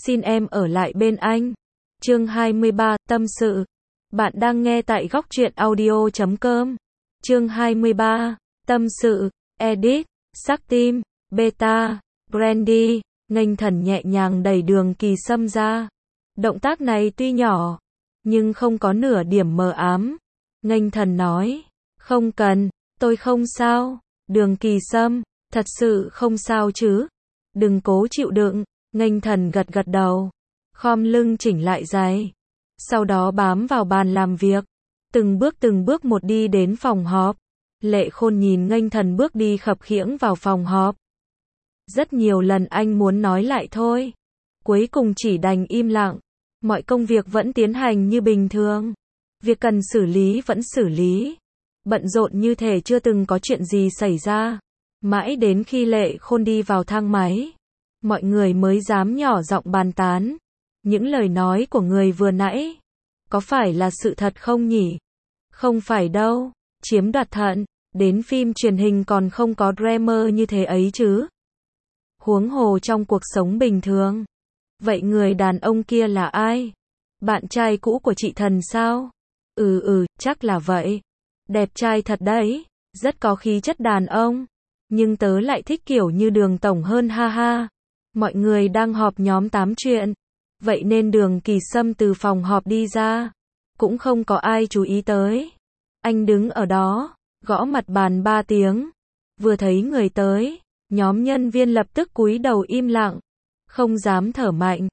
xin em ở lại bên anh. Chương 23, tâm sự. Bạn đang nghe tại góc truyện audio.com. Chương 23, tâm sự, edit, sắc tim, beta, Brandy, nghênh thần nhẹ nhàng đẩy Đường Kỳ Sâm ra. Động tác này tuy nhỏ, nhưng không có nửa điểm mờ ám. Nghênh thần nói, không cần, tôi không sao. Đường Kỳ Sâm, thật sự không sao chứ? Đừng cố chịu đựng. Nghênh thần gật gật đầu, khom lưng chỉnh lại giày, sau đó bám vào bàn làm việc, từng bước một đi đến phòng họp. Lệ Khôn nhìn Nghênh thần bước đi khập khiễng vào phòng họp. Rất nhiều lần anh muốn nói lại thôi, cuối cùng chỉ đành im lặng. Mọi công việc vẫn tiến hành như bình thường, việc cần xử lý vẫn xử lý, bận rộn như thể chưa từng có chuyện gì xảy ra. Mãi đến khi Lệ Khôn đi vào thang máy, mọi người mới dám nhỏ giọng bàn tán. Những lời nói của người vừa nãy, có phải là sự thật không nhỉ? Không phải đâu, chiếm đoạt thận, đến phim truyền hình còn không có drama như thế ấy chứ. Huống hồ trong cuộc sống bình thường. Vậy người đàn ông kia là ai? Bạn trai cũ của chị Thần sao? Chắc là vậy. Đẹp trai thật đấy, rất có khí chất đàn ông. Nhưng tớ lại thích kiểu như Đường tổng hơn ha ha. Mọi người đang họp nhóm tám chuyện. Vậy nên Đường Kỳ Sâm từ phòng họp đi ra. Cũng không có ai chú ý tới. Anh đứng ở đó, gõ mặt bàn 3 tiếng. Vừa thấy người tới, nhóm nhân viên lập tức cúi đầu im lặng, không dám thở mạnh.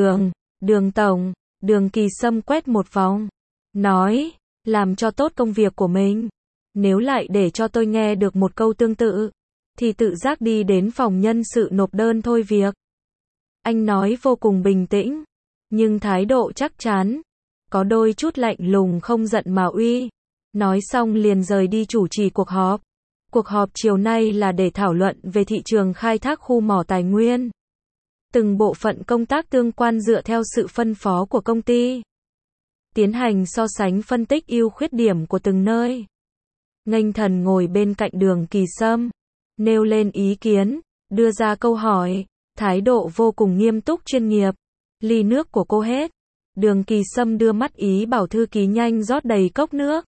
Đường tổng. Đường Kỳ Sâm quét một vòng, nói, làm cho tốt công việc của mình. Nếu lại để cho tôi nghe được một câu tương tự, thì tự giác đi đến phòng nhân sự nộp đơn thôi việc. Anh nói vô cùng bình tĩnh, nhưng thái độ chắc chắn, có đôi chút lạnh lùng không giận mà uy. Nói xong liền rời đi chủ trì cuộc họp. Cuộc họp chiều nay là để thảo luận về thị trường khai thác khu mỏ tài nguyên. Từng bộ phận công tác tương quan dựa theo sự phân phó của công ty, tiến hành so sánh phân tích ưu khuyết điểm của từng nơi. Nghênh thần ngồi bên cạnh Đường Kỳ Sâm, nêu lên ý kiến, đưa ra câu hỏi, thái độ vô cùng nghiêm túc chuyên nghiệp. Ly nước của cô hết. Đường Kỳ Sâm đưa mắt ý bảo thư ký nhanh rót đầy cốc nước.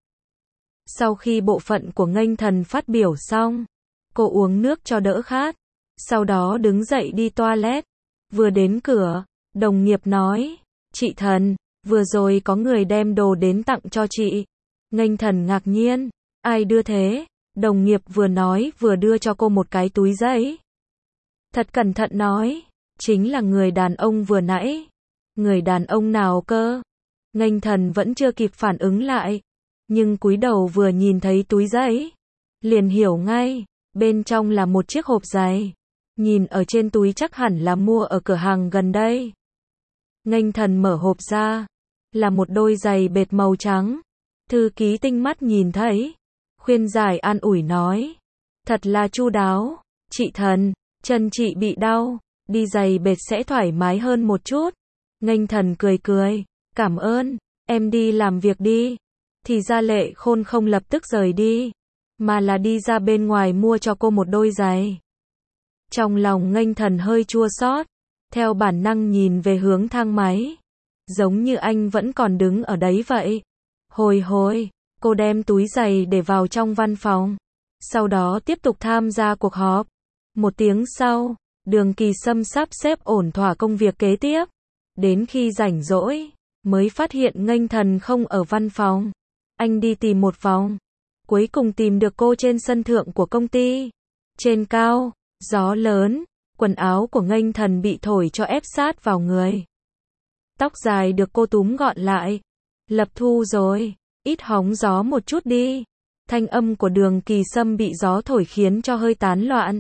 Sau khi bộ phận của Nghênh thần phát biểu xong, cô uống nước cho đỡ khát, sau đó đứng dậy đi toilet. Vừa đến cửa, đồng nghiệp nói, chị Thần, vừa rồi có người đem đồ đến tặng cho chị. Nghênh thần ngạc nhiên, ai đưa thế? Đồng nghiệp vừa nói vừa đưa cho cô một cái túi giấy. Thật cẩn thận nói, chính là người đàn ông vừa nãy. Người đàn ông nào cơ? Nghênh thần vẫn chưa kịp phản ứng lại, nhưng cúi đầu vừa nhìn thấy túi giấy, liền hiểu ngay, bên trong là một chiếc hộp giày. Nhìn ở trên túi chắc hẳn là mua ở cửa hàng gần đây. Nghênh thần mở hộp ra, là một đôi giày bệt màu trắng. Thư ký tinh mắt nhìn thấy, khuyên giải an ủi nói, thật là chu đáo. Chị Thần, chân chị bị đau, đi giày bệt sẽ thoải mái hơn một chút. Nghênh thần cười, cảm ơn, em đi làm việc đi. Thì ra Lệ Khôn không lập tức rời đi, mà là đi ra bên ngoài mua cho cô một đôi giày. Trong lòng Nghênh thần hơi chua xót, theo bản năng nhìn về hướng thang máy, giống như anh vẫn còn đứng ở đấy vậy. Hồi, cô đem túi giày để vào trong văn phòng, sau đó tiếp tục tham gia cuộc họp. 1 tiếng sau, Đường Kỳ Sâm sắp xếp ổn thỏa công việc kế tiếp. Đến khi rảnh rỗi, mới phát hiện Nghênh thần không ở văn phòng. Anh đi tìm một vòng, cuối cùng tìm được cô trên sân thượng của công ty. Trên cao, gió lớn, quần áo của Nghênh thần bị thổi cho ép sát vào người. Tóc dài được cô túm gọn lại. Lập thu rồi, ít hóng gió một chút đi. Thanh âm của Đường Kỳ Sâm bị gió thổi khiến cho hơi tán loạn.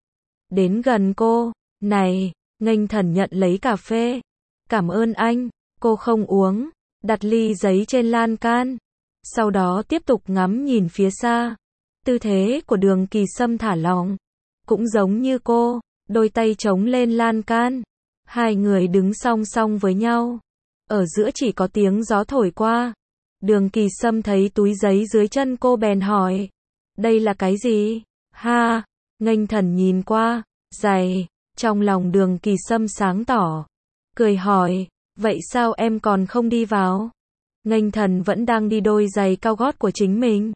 Đến gần cô, này, Nghênh thần nhận lấy cà phê. Cảm ơn anh, cô không uống, đặt ly giấy trên lan can. Sau đó tiếp tục ngắm nhìn phía xa. Tư thế của Đường Kỳ Sâm thả lỏng, cũng giống như cô, đôi tay chống lên lan can. Hai người đứng song song với nhau. Ở giữa chỉ có tiếng gió thổi qua. Đường Kỳ Sâm thấy túi giấy dưới chân cô bèn hỏi, đây là cái gì? Ha, Nghênh thần nhìn qua, giày. Trong lòng Đường Kỳ Sâm sáng tỏ, cười hỏi, vậy sao em còn không đi vào? Nghênh Thần vẫn đang đi đôi giày cao gót của chính mình.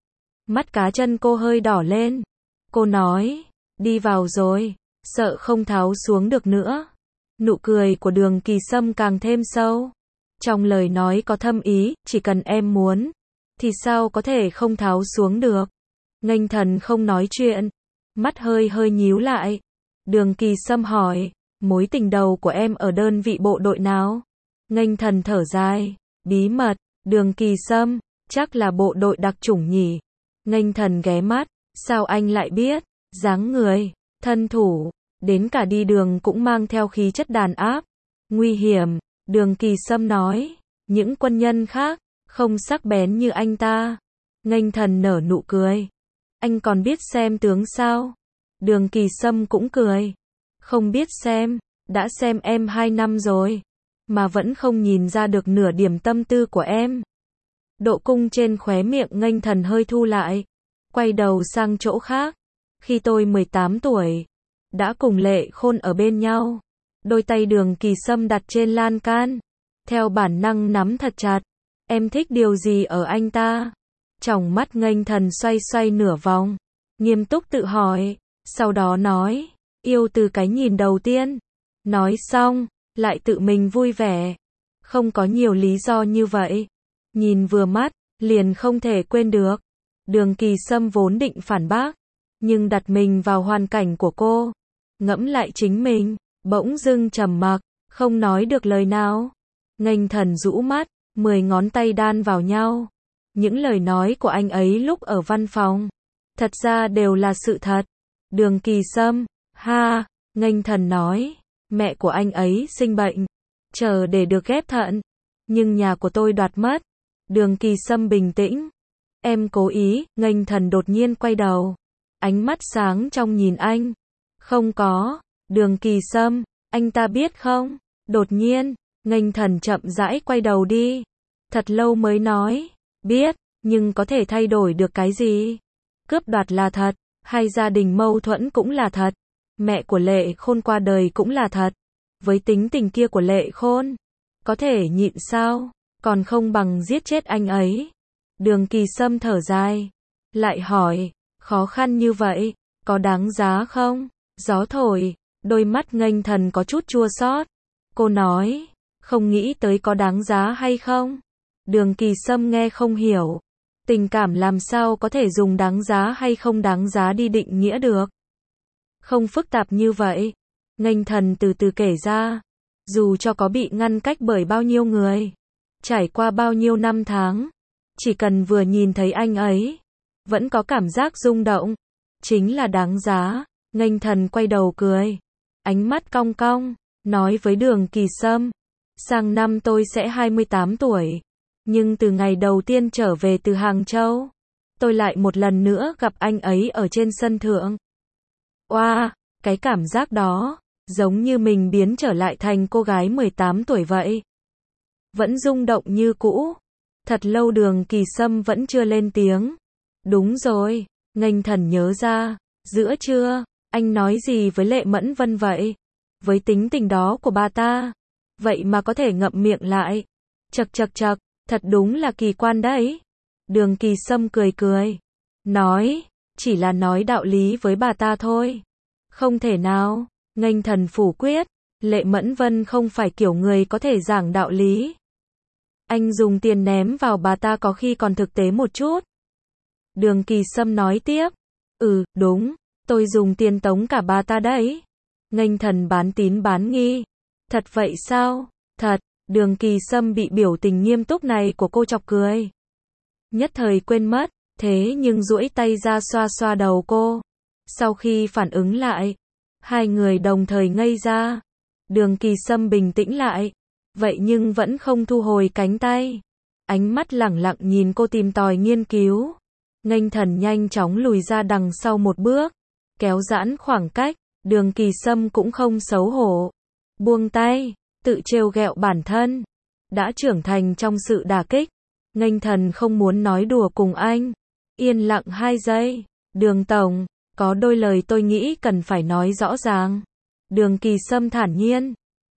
Mắt cá chân cô hơi đỏ lên. Cô nói, đi vào rồi, sợ không tháo xuống được nữa. Nụ cười của Đường Kỳ Sâm càng thêm sâu. Trong lời nói có thâm ý, chỉ cần em muốn, thì sao có thể không tháo xuống được. Nghênh Thần không nói chuyện, mắt hơi hơi nhíu lại. Đường Kỳ Sâm hỏi, mối tình đầu của em ở đơn vị bộ đội nào? Nghênh Thần thở dài, bí mật. Đường Kỳ Sâm, chắc là bộ đội đặc chủng nhỉ. Nghênh Thần ghé mắt, sao anh lại biết? Dáng người, thân thủ, đến cả đi đường cũng mang theo khí chất đàn áp. Nguy hiểm, Đường Kỳ Sâm nói, những quân nhân khác, không sắc bén như anh ta. Nghênh Thần nở nụ cười. Anh còn biết xem tướng sao? Đường Kỳ Sâm cũng cười. Không biết xem, đã xem em 2 năm rồi, mà vẫn không nhìn ra được nửa điểm tâm tư của em. Độ cung trên khóe miệng Nghênh Thần hơi thu lại, quay đầu sang chỗ khác. Khi tôi 18 tuổi, đã cùng Lệ Khôn ở bên nhau. Đôi tay Đường Kỳ Sâm đặt trên lan can, theo bản năng nắm thật chặt. Em thích điều gì ở anh ta? Tròng mắt Nghênh Thần xoay xoay nửa vòng, nghiêm túc tự hỏi, sau đó nói, yêu từ cái nhìn đầu tiên. Nói xong, lại tự mình vui vẻ. Không có nhiều lý do như vậy. Nhìn vừa mắt, liền không thể quên được. Đường Kỳ Sâm vốn định phản bác, nhưng đặt mình vào hoàn cảnh của cô, ngẫm lại chính mình, bỗng dưng trầm mặc, không nói được lời nào. Nghênh Thần rũ mắt, 10 ngón tay đan vào nhau. Những lời nói của anh ấy lúc ở văn phòng, thật ra đều là sự thật. Đường Kỳ Sâm, ha, Nghênh Thần nói, mẹ của anh ấy sinh bệnh, chờ để được ghép thận, nhưng nhà của tôi đoạt mất. Đường Kỳ Sâm bình tĩnh. Em cố ý. Nghênh Thần đột nhiên quay đầu, ánh mắt sáng trong nhìn anh. Không có. Đường Kỳ Sâm, anh ta biết không? Đột nhiên, Nghênh Thần chậm rãi quay đầu đi. Thật lâu mới nói, biết, nhưng có thể thay đổi được cái gì? Cướp đoạt là thật, hay gia đình mâu thuẫn cũng là thật. Mẹ của Lệ Khôn qua đời cũng là thật. Với tính tình kia của Lệ Khôn, có thể nhịn sao? Còn không bằng giết chết anh ấy. Đường Kỳ Sâm thở dài, lại hỏi, khó khăn như vậy, có đáng giá không? Gió thổi, đôi mắt Nghênh Thần có chút chua xót. Cô nói, không nghĩ tới có đáng giá hay không? Đường Kỳ Sâm nghe không hiểu. Tình cảm làm sao có thể dùng đáng giá hay không đáng giá đi định nghĩa được? Không phức tạp như vậy. Nghênh Thần từ từ kể ra. Dù cho có bị ngăn cách bởi bao nhiêu người, trải qua bao nhiêu năm tháng, chỉ cần vừa nhìn thấy anh ấy, vẫn có cảm giác rung động. Chính là đáng giá. Nghênh Thần quay đầu cười, ánh mắt cong cong, nói với Đường Kỳ Sâm, sang năm tôi sẽ 28 tuổi. Nhưng từ ngày đầu tiên trở về từ Hàng Châu, tôi lại một lần nữa gặp anh ấy ở trên sân thượng. Oa, cái cảm giác đó, giống như mình biến trở lại thành cô gái 18 tuổi vậy. Vẫn rung động như cũ. Thật lâu Đường Kỳ Sâm vẫn chưa lên tiếng. Đúng rồi, Nghênh Thần nhớ ra, giữa trưa, anh nói gì với Lệ Mẫn Vân vậy? Với tính tình đó của bà ta, vậy mà có thể ngậm miệng lại. Chậc chậc chậc, thật đúng là kỳ quan đấy. Đường Kỳ Sâm cười cười, nói, chỉ là nói đạo lý với bà ta thôi. Không thể nào. Nghênh Thần phủ quyết, Lệ Mẫn Vân không phải kiểu người có thể giảng đạo lý. Anh dùng tiền ném vào bà ta có khi còn thực tế một chút. Đường Kỳ Sâm nói tiếp, đúng, tôi dùng tiền tống cả bà ta đấy. Nghênh Thần bán tín bán nghi. Thật vậy sao? Thật. Đường Kỳ Sâm bị biểu tình nghiêm túc này của cô chọc cười. Nhất thời quên mất, thế nhưng duỗi tay ra xoa xoa đầu cô. Sau khi phản ứng lại, hai người đồng thời ngây ra. Đường Kỳ Sâm bình tĩnh lại, vậy nhưng vẫn không thu hồi cánh tay. Ánh mắt lẳng lặng nhìn cô tìm tòi nghiên cứu. Nghênh Thần nhanh chóng lùi ra đằng sau một bước, kéo giãn khoảng cách. Đường Kỳ Sâm cũng không xấu hổ, buông tay, tự trêu ghẹo bản thân. Đã trưởng thành trong sự đả kích, Nghênh Thần không muốn nói đùa cùng anh. Yên lặng 2 giây. Đường tổng, có đôi lời tôi nghĩ cần phải nói rõ ràng. Đường Kỳ Sâm thản nhiên.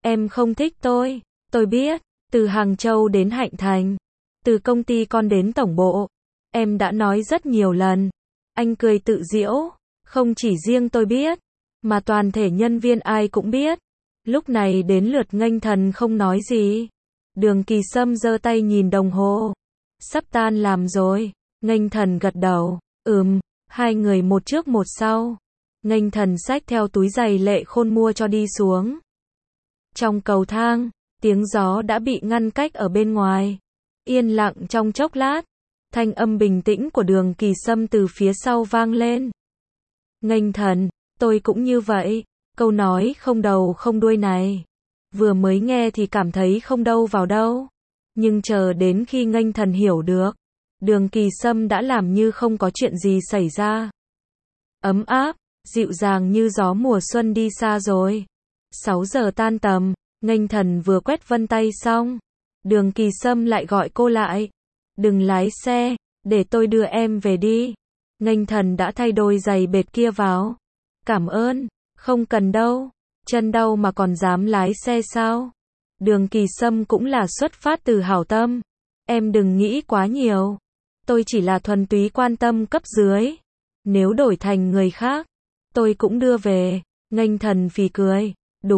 Em không thích tôi biết, từ Hàng Châu đến Hạnh Thành, từ công ty con đến tổng bộ, em đã nói rất nhiều lần. Anh cười tự giễu, không chỉ riêng tôi biết, mà toàn thể nhân viên ai cũng biết. Lúc này đến lượt Nghênh Thần không nói gì. Đường Kỳ Sâm giơ tay nhìn đồng hồ. Sắp tan làm rồi. Nghênh Thần gật đầu. Hai người một trước một sau. Nghênh Thần xách theo túi giày Lệ Khôn mua cho đi xuống. Trong cầu thang, tiếng gió đã bị ngăn cách ở bên ngoài. Yên lặng trong chốc lát, thanh âm bình tĩnh của Đường Kỳ Sâm từ phía sau vang lên. Nghênh Thần, tôi cũng như vậy. Câu nói không đầu không đuôi này, vừa mới nghe thì cảm thấy không đâu vào đâu. Nhưng chờ đến khi Nghênh Thần hiểu được, Đường Kỳ Sâm đã làm như không có chuyện gì xảy ra. Ấm áp, dịu dàng như gió mùa xuân đi xa rồi. 6 giờ tan tầm, Nghênh Thần vừa quét vân tay xong. Đường Kỳ Sâm lại gọi cô lại. Đừng lái xe, để tôi đưa em về đi. Nghênh Thần đã thay đôi giày bệt kia vào. Cảm ơn, không cần đâu. Chân đau mà còn dám lái xe sao? Đường Kỳ Sâm cũng là xuất phát từ hảo tâm. Em đừng nghĩ quá nhiều. Tôi chỉ là thuần túy quan tâm cấp dưới. Nếu đổi thành người khác, tôi cũng đưa về. Nghênh Thần phì cười.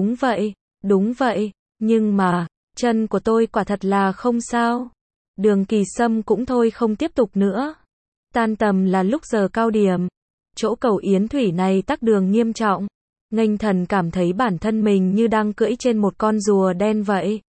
Đúng vậy, nhưng mà, chân của tôi quả thật là không sao. Đường Kỳ Sâm cũng thôi không tiếp tục nữa. Tan tầm là lúc giờ cao điểm. Chỗ cầu Yến Thủy này tắc đường nghiêm trọng. Nghênh Thần cảm thấy bản thân mình như đang cưỡi trên một con rùa đen vậy.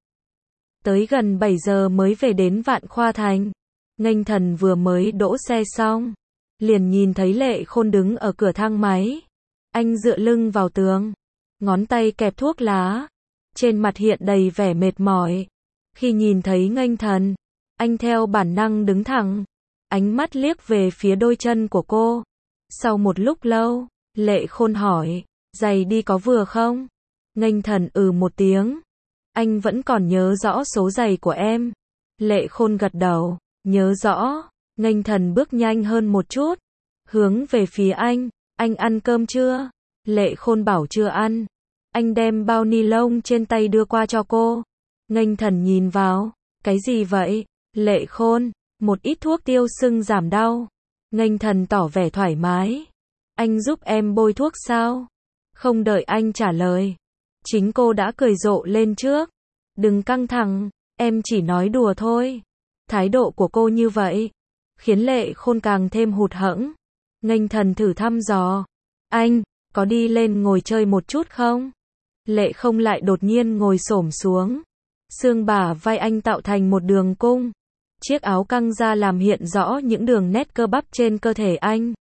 Tới gần 7 giờ mới về đến Vạn Khoa Thành. Nghênh Thần vừa mới đỗ xe xong, liền nhìn thấy Lệ Khôn đứng ở cửa thang máy. Anh dựa lưng vào tường, ngón tay kẹp thuốc lá, trên mặt hiện đầy vẻ mệt mỏi. Khi nhìn thấy Nghênh Thần, anh theo bản năng đứng thẳng, ánh mắt liếc về phía đôi chân của cô. Sau một lúc lâu, Lệ Khôn hỏi, giày đi có vừa không? Nghênh Thần một tiếng. Anh vẫn còn nhớ rõ số giày của em. Lệ Khôn gật đầu, nhớ rõ. Nghênh Thần bước nhanh hơn một chút, hướng về phía anh ăn cơm chưa? Lệ Khôn bảo chưa ăn. Anh đem bao ni lông trên tay đưa qua cho cô. Nghênh Thần nhìn vào, cái gì vậy? Lệ Khôn, một ít thuốc tiêu sưng giảm đau. Nghênh Thần tỏ vẻ thoải mái. Anh giúp em bôi thuốc sao? Không đợi anh trả lời, chính cô đã cười rộ lên trước. Đừng căng thẳng, em chỉ nói đùa thôi. Thái độ của cô như vậy, khiến Lệ Khôn càng thêm hụt hẫng. Nghênh Thần thử thăm dò. Anh, có đi lên ngồi chơi một chút không? Lệ Không lại đột nhiên ngồi xổm xuống. Xương bả vai anh tạo thành một đường cung. Chiếc áo căng ra làm hiện rõ những đường nét cơ bắp trên cơ thể anh.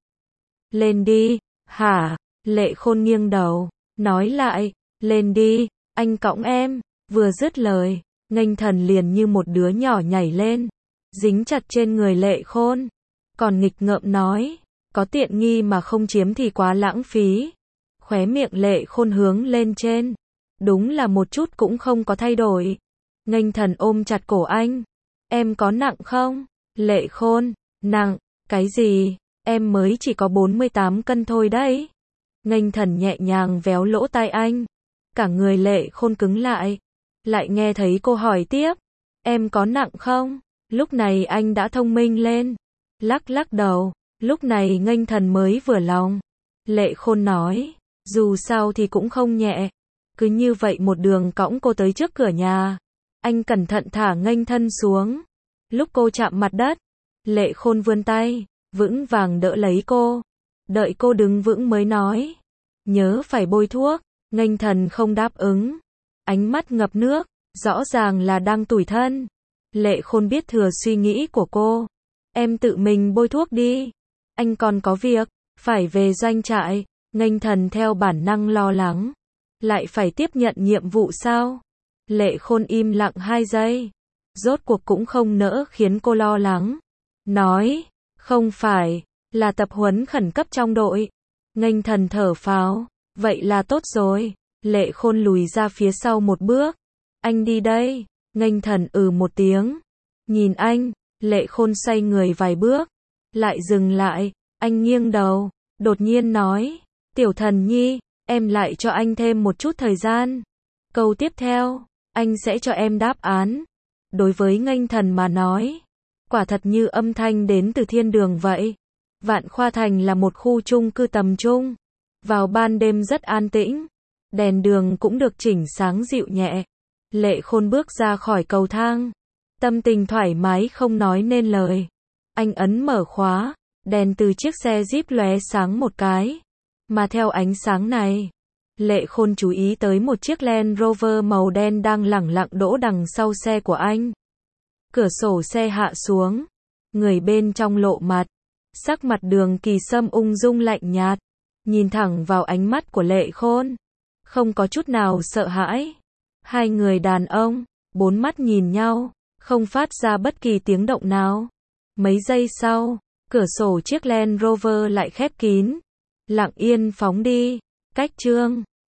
Lên đi, hả? Lệ Khôn nghiêng đầu, nói lại, lên đi, anh cõng em. Vừa dứt lời, Nghênh Thần liền như một đứa nhỏ nhảy lên, dính chặt trên người Lệ Khôn. Còn nghịch ngợm nói, có tiện nghi mà không chiếm thì quá lãng phí. Khóe miệng Lệ Khôn hướng lên trên, đúng là một chút cũng không có thay đổi. Nghênh Thần ôm chặt cổ anh. Em có nặng không? Lệ Khôn, nặng, cái gì? Em mới chỉ có 48 cân thôi đấy. Nghênh Thần nhẹ nhàng véo lỗ tai anh. Cả người Lệ Khôn cứng lại. Lại nghe thấy cô hỏi tiếp. Em có nặng không? Lúc này anh đã thông minh lên. Lắc lắc đầu. Lúc này Nghênh Thần mới vừa lòng. Lệ Khôn nói. Dù sao thì cũng không nhẹ. Cứ như vậy một đường cõng cô tới trước cửa nhà. Anh cẩn thận thả Nghênh Thân xuống. Lúc cô chạm mặt đất, Lệ Khôn vươn tay, vững vàng đỡ lấy cô. Đợi cô đứng vững mới nói. Nhớ phải bôi thuốc. Nghênh Thần không đáp ứng. Ánh mắt ngập nước, rõ ràng là đang tủi thân. Lệ Khôn biết thừa suy nghĩ của cô. Em tự mình bôi thuốc đi. Anh còn có việc, phải về doanh trại. Nghênh Thần theo bản năng lo lắng. Lại phải tiếp nhận nhiệm vụ sao? Lệ Khôn im lặng 2 giây. Rốt cuộc cũng không nỡ khiến cô lo lắng. Nói, không phải, là tập huấn khẩn cấp trong đội. Nghênh Thần thở phào, vậy là tốt rồi. Lệ Khôn lùi ra phía sau một bước. Anh đi đây. Nghênh Thần một tiếng. Nhìn anh, Lệ Khôn xoay người vài bước. Lại dừng lại, anh nghiêng đầu, đột nhiên nói. Tiểu Thần Nhi, em lại cho anh thêm một chút thời gian. Câu tiếp theo, anh sẽ cho em đáp án. Đối với nghênh thần mà nói, quả thật như âm thanh đến từ thiên đường vậy. Vạn Khoa Thành là một khu chung cư tầm trung. Vào ban đêm rất an tĩnh. Đèn đường cũng được chỉnh sáng dịu nhẹ. Lệ Khôn bước ra khỏi cầu thang. Tâm tình thoải mái không nói nên lời. Anh ấn mở khóa. Đèn từ chiếc xe Jeep lóe sáng một cái. Mà theo ánh sáng này, Lệ Khôn chú ý tới một chiếc Land Rover màu đen đang lẳng lặng đỗ đằng sau xe của anh. Cửa sổ xe hạ xuống. Người bên trong lộ mặt. Sắc mặt Đường Kỳ Sâm ung dung lạnh nhạt. Nhìn thẳng vào ánh mắt của Lệ Khôn. Không có chút nào sợ hãi. Hai người đàn ông, bốn mắt nhìn nhau, không phát ra bất kỳ tiếng động nào. Mấy giây sau, cửa sổ chiếc Land Rover lại khép kín. Lặng yên phóng đi. Cách chương